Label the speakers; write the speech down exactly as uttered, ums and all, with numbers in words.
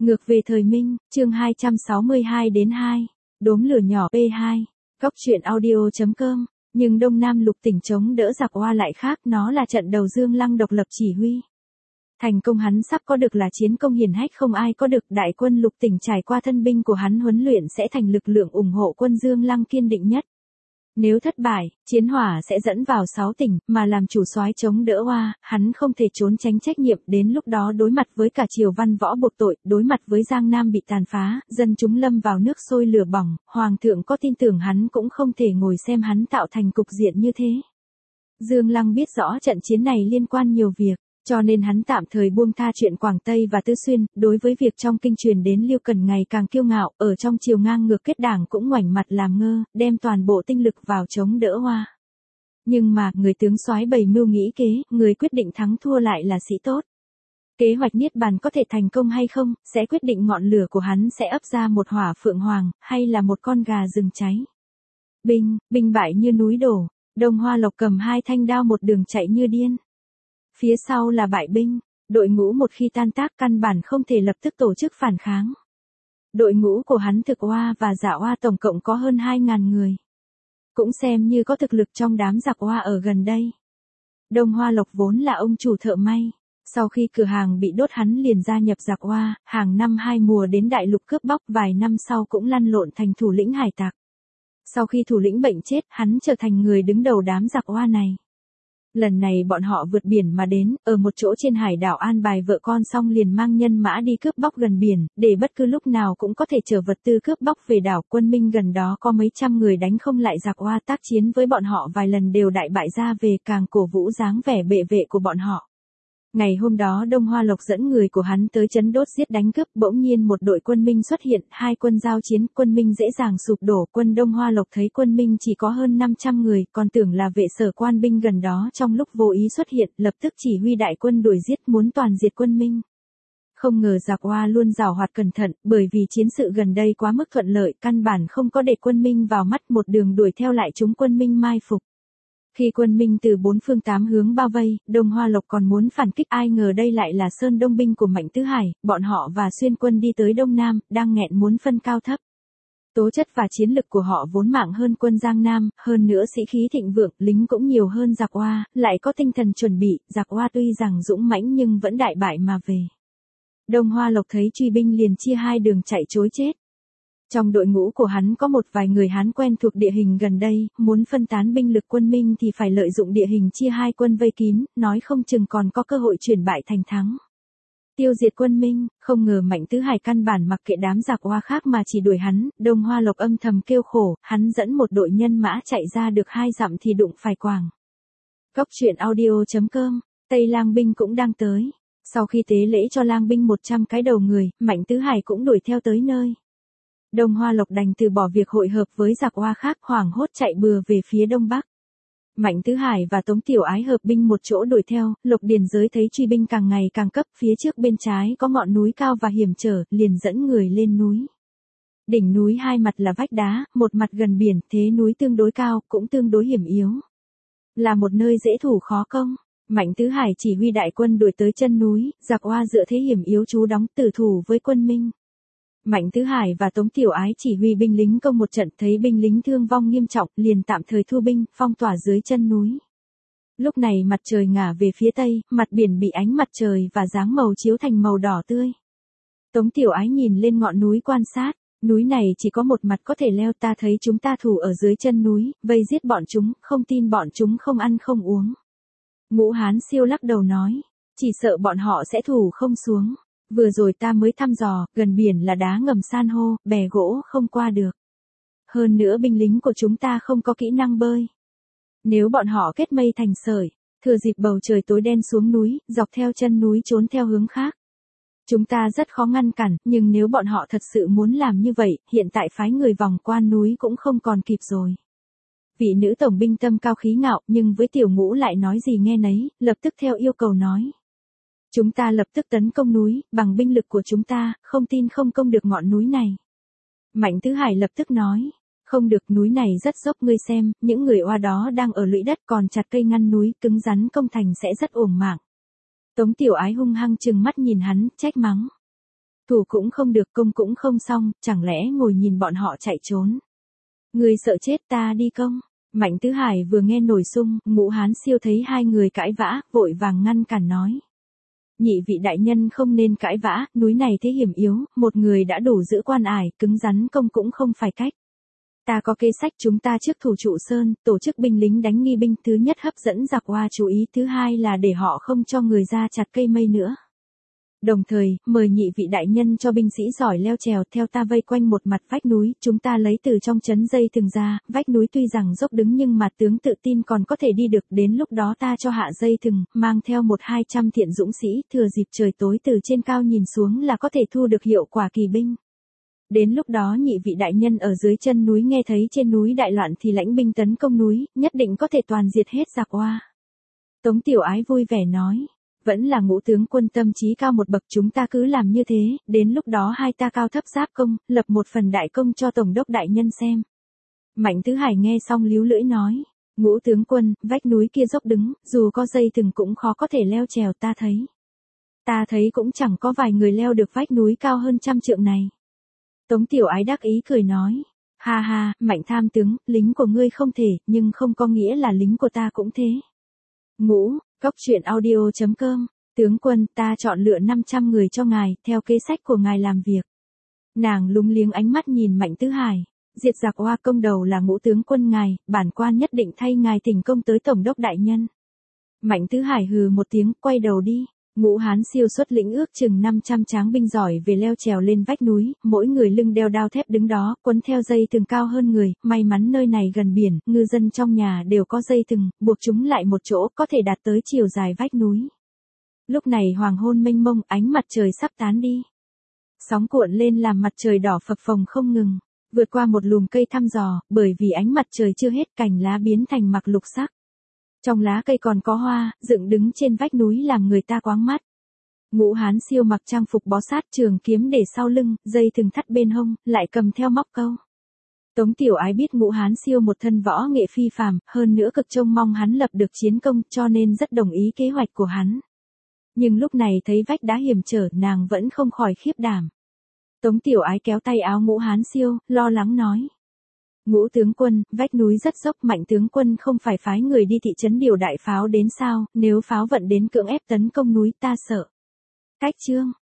Speaker 1: Ngược về thời Minh, chương hai trăm sáu mươi hai đến hai. Đốm lửa nhỏ pê hai. Góc truyện audio chấm com. Nhưng Đông Nam lục tỉnh chống đỡ giặc Hoa lại khác, nó là trận đầu Dương Lăng độc lập chỉ huy. Thành công hắn sắp có được là chiến công hiển hách không ai có được, đại quân lục tỉnh trải qua thân binh của hắn huấn luyện sẽ thành lực lượng ủng hộ quân Dương Lăng kiên định nhất. Nếu thất bại, chiến hỏa sẽ dẫn vào sáu tỉnh, mà làm chủ soái chống đỡ Hoa, hắn không thể trốn tránh trách nhiệm, đến lúc đó đối mặt với cả triều văn võ buộc tội, đối mặt với Giang Nam bị tàn phá, dân chúng lâm vào nước sôi lửa bỏng, hoàng thượng có tin tưởng hắn cũng không thể ngồi xem hắn tạo thành cục diện như thế. Dương Lăng biết rõ trận chiến này liên quan nhiều việc, cho nên hắn tạm thời buông tha chuyện Quảng Tây và Tư Xuyên, đối với việc trong kinh truyền đến Lưu Cần ngày càng kiêu ngạo, ở trong triều ngang ngược kết đảng cũng ngoảnh mặt làm ngơ, đem toàn bộ tinh lực vào chống đỡ Hoa. Nhưng mà, người tướng soái bày mưu nghĩ kế, người quyết định thắng thua lại là Sĩ Tốt. Kế hoạch niết bàn có thể thành công hay không, sẽ quyết định ngọn lửa của hắn sẽ ấp ra một hỏa phượng hoàng, hay là một con gà rừng cháy. Binh, binh bại như núi đổ, Đông Hoa Lộc cầm hai thanh đao một đường chạy như điên. Phía sau là bại binh, đội ngũ một khi tan tác căn bản không thể lập tức tổ chức phản kháng. Đội ngũ của hắn thực Hoa và Dạ Hoa tổng cộng có hơn hai ngàn người. Cũng xem như có thực lực trong đám giặc Hoa ở gần đây. Đông Hoa Lộc vốn là ông chủ thợ may. Sau khi cửa hàng bị đốt hắn liền gia nhập giặc Hoa, hàng năm hai mùa đến đại lục cướp bóc, vài năm sau cũng lăn lộn thành thủ lĩnh hải tặc. Sau khi thủ lĩnh bệnh chết, hắn trở thành người đứng đầu đám giặc Hoa này. Lần này bọn họ vượt biển mà đến, ở một chỗ trên hải đảo an bài vợ con xong liền mang nhân mã đi cướp bóc gần biển, để bất cứ lúc nào cũng có thể chở vật tư cướp bóc về đảo. Quân Minh gần đó có mấy trăm người đánh không lại giặc Hoa, tác chiến với bọn họ vài lần đều đại bại ra về, càng cổ vũ dáng vẻ bệ vệ của bọn họ. Ngày hôm đó Đông Hoa Lộc dẫn người của hắn tới trấn đốt giết đánh cướp, bỗng nhiên một đội quân Minh xuất hiện, hai quân giao chiến, quân Minh dễ dàng sụp đổ. Quân Đông Hoa Lộc thấy quân Minh chỉ có hơn năm trăm người, còn tưởng là vệ sở quan binh gần đó trong lúc vô ý xuất hiện, lập tức chỉ huy đại quân đuổi giết muốn toàn diệt quân Minh. Không ngờ giặc Hoa luôn giàu hoạt cẩn thận, bởi vì chiến sự gần đây quá mức thuận lợi, căn bản không có để quân Minh vào mắt, một đường đuổi theo lại chúng quân Minh mai phục. Khi quân Minh từ bốn phương tám hướng bao vây, Đông Hoa Lộc còn muốn phản kích, ai ngờ đây lại là Sơn Đông binh của Mạnh Tứ Hải, bọn họ và Xuyên quân đi tới Đông Nam, đang nghẹn muốn phân cao thấp. Tố chất và chiến lực của họ vốn mạng hơn quân Giang Nam, hơn nữa sĩ khí thịnh vượng, lính cũng nhiều hơn giặc Hoa, lại có tinh thần chuẩn bị, giặc Hoa tuy rằng dũng mãnh nhưng vẫn đại bại mà về. Đông Hoa Lộc thấy truy binh liền chia hai đường chạy trối chết. Trong đội ngũ của hắn có một vài người Hán quen thuộc địa hình gần đây, muốn phân tán binh lực quân Minh thì phải lợi dụng địa hình chia hai quân vây kín, nói không chừng còn có cơ hội chuyển bại thành thắng. Tiêu diệt quân Minh, không ngờ Mạnh Tứ Hải căn bản mặc kệ đám giặc Hoa khác mà chỉ đuổi hắn, Đông Hoa Lộc âm thầm kêu khổ, hắn dẫn một đội nhân mã chạy ra được hai dặm thì đụng phải quàng. Góc truyện audio chấm com, Tây Lang binh cũng đang tới. Sau khi tế lễ cho Lang binh một trăm cái đầu người, Mạnh Tứ Hải cũng đuổi theo tới nơi. Đông Hoa Lộc đành từ bỏ việc hội hợp với giặc Hoa khác, hoảng hốt chạy bừa về phía đông bắc. Mạnh Tứ Hải và Tống Tiểu Ái hợp binh một chỗ đuổi theo, Lộc Điền Giới thấy truy binh càng ngày càng cấp, phía trước bên trái có ngọn núi cao và hiểm trở, liền dẫn người lên núi. Đỉnh núi hai mặt là vách đá, một mặt gần biển, thế núi tương đối cao, cũng tương đối hiểm yếu. Là một nơi dễ thủ khó công. Mạnh Tứ Hải chỉ huy đại quân đuổi tới chân núi, giặc Hoa dựa thế hiểm yếu trú đóng tử thủ với quân Minh. Mạnh Tứ Hải và Tống Tiểu Ái chỉ huy binh lính công một trận, thấy binh lính thương vong nghiêm trọng, liền tạm thời thu binh, phong tỏa dưới chân núi. Lúc này mặt trời ngả về phía tây, mặt biển bị ánh mặt trời và dáng màu chiếu thành màu đỏ tươi. Tống Tiểu Ái nhìn lên ngọn núi quan sát, núi này chỉ có một mặt có thể leo, ta thấy chúng ta thủ ở dưới chân núi, vây giết bọn chúng, không tin bọn chúng không ăn không uống. Ngũ Hán Siêu lắc đầu nói, chỉ sợ bọn họ sẽ thủ không xuống. Vừa rồi ta mới thăm dò, gần biển là đá ngầm san hô, bè gỗ không qua được. Hơn nữa binh lính của chúng ta không có kỹ năng bơi. Nếu bọn họ kết mây thành sợi, thừa dịp bầu trời tối đen xuống núi, dọc theo chân núi trốn theo hướng khác. Chúng ta rất khó ngăn cản, nhưng nếu bọn họ thật sự muốn làm như vậy, hiện tại phái người vòng qua núi cũng không còn kịp rồi. Vị nữ tổng binh tâm cao khí ngạo, nhưng với Tiểu Ngũ lại nói gì nghe nấy, lập tức theo yêu cầu nói. Chúng ta lập tức tấn công núi, bằng binh lực của chúng ta, không tin không công được ngọn núi này. Mạnh Tứ Hải lập tức nói, không được, núi này rất dốc, ngươi xem, những người Oa đó đang ở lũy đất còn chặt cây ngăn núi, cứng rắn công thành sẽ rất uổng mạng. Tống Tiểu Ái hung hăng trừng mắt nhìn hắn, trách mắng. thủ cũng không được, công cũng không xong, chẳng lẽ ngồi nhìn bọn họ chạy trốn. Người sợ chết, ta đi công. Mạnh Tứ Hải vừa nghe nổi sung, Ngũ Hán Siêu thấy hai người cãi vã, vội vàng ngăn cản nói. Nhị vị đại nhân không nên cãi vã, núi này thế hiểm yếu, một người đã đủ giữ quan ải, cứng rắn công cũng không phải cách. Ta có kế sách, chúng ta trước thủ trụ sơn, tổ chức binh lính đánh nghi binh, thứ nhất hấp dẫn giặc Hoa chú ý, thứ hai là để họ không cho người ra chặt cây mây nữa. Đồng thời, mời nhị vị đại nhân cho binh sĩ giỏi leo trèo theo ta vây quanh một mặt vách núi, chúng ta lấy từ trong trấn dây thừng ra, vách núi tuy rằng dốc đứng nhưng mà tướng tự tin còn có thể đi được, đến lúc đó ta cho hạ dây thừng, mang theo một hai trăm thiện dũng sĩ, thừa dịp trời tối từ trên cao nhìn xuống là có thể thu được hiệu quả kỳ binh. Đến lúc đó nhị vị đại nhân ở dưới chân núi nghe thấy trên núi đại loạn thì lãnh binh tấn công núi, nhất định có thể toàn diệt hết giặc Hoa. Tống Tiểu Ái vui vẻ nói. Vẫn là Ngũ tướng quân tâm trí cao một bậc, chúng ta cứ làm như thế, đến lúc đó hai ta cao thấp giáp công, lập một phần đại công cho tổng đốc đại nhân xem. Mạnh Tứ Hải nghe xong líu lưỡi nói, Ngũ tướng quân, vách núi kia dốc đứng, dù có dây thừng cũng khó có thể leo trèo, ta thấy. Ta thấy cũng chẳng có vài người leo được vách núi cao hơn trăm trượng này. Tống Tiểu Ái đắc ý cười nói, ha ha, Mạnh tham tướng, lính của ngươi không thể, nhưng không có nghĩa là lính của ta cũng thế. Ngũ, Cốc truyện audio chấm com, tướng quân, ta chọn lựa năm trăm người cho ngài, theo kế sách của ngài làm việc. Nàng lúng liếng ánh mắt nhìn Mạnh Tứ Hải, diệt giặc Hoa công đầu là Ngũ tướng quân ngài, bản quan nhất định thay ngài thỉnh công tới tổng đốc đại nhân. Mạnh Tứ Hải hừ một tiếng, quay đầu đi. Ngũ Hán Siêu xuất lĩnh ước chừng năm trăm tráng binh giỏi về leo trèo lên vách núi, mỗi người lưng đeo đao thép đứng đó, quấn theo dây thừng cao hơn người, may mắn nơi này gần biển, ngư dân trong nhà đều có dây thừng, buộc chúng lại một chỗ, có thể đạt tới chiều dài vách núi. Lúc này hoàng hôn mênh mông, ánh mặt trời sắp tán đi. Sóng cuộn lên làm mặt trời đỏ phập phồng không ngừng, vượt qua một lùm cây thăm dò, bởi vì ánh mặt trời chưa hết, cành lá biến thành mạc lục sắc. Trong lá cây còn có hoa, dựng đứng trên vách núi làm người ta quáng mắt. Ngũ Hán Siêu mặc trang phục bó sát, trường kiếm để sau lưng, dây thừng thắt bên hông, lại cầm theo móc câu. Tống Tiểu Ái biết Ngũ Hán Siêu một thân võ nghệ phi phàm, hơn nữa cực trông mong hắn lập được chiến công, cho nên rất đồng ý kế hoạch của hắn. Nhưng lúc này thấy vách đá hiểm trở, nàng vẫn không khỏi khiếp đảm. Tống Tiểu Ái kéo tay áo Ngũ Hán Siêu, lo lắng nói. Ngũ tướng quân, vách núi rất dốc, Mạnh tướng quân không phải phái người đi thị trấn điều đại pháo đến sao, nếu pháo vận đến cưỡng ép tấn công núi ta sợ. Cách chương,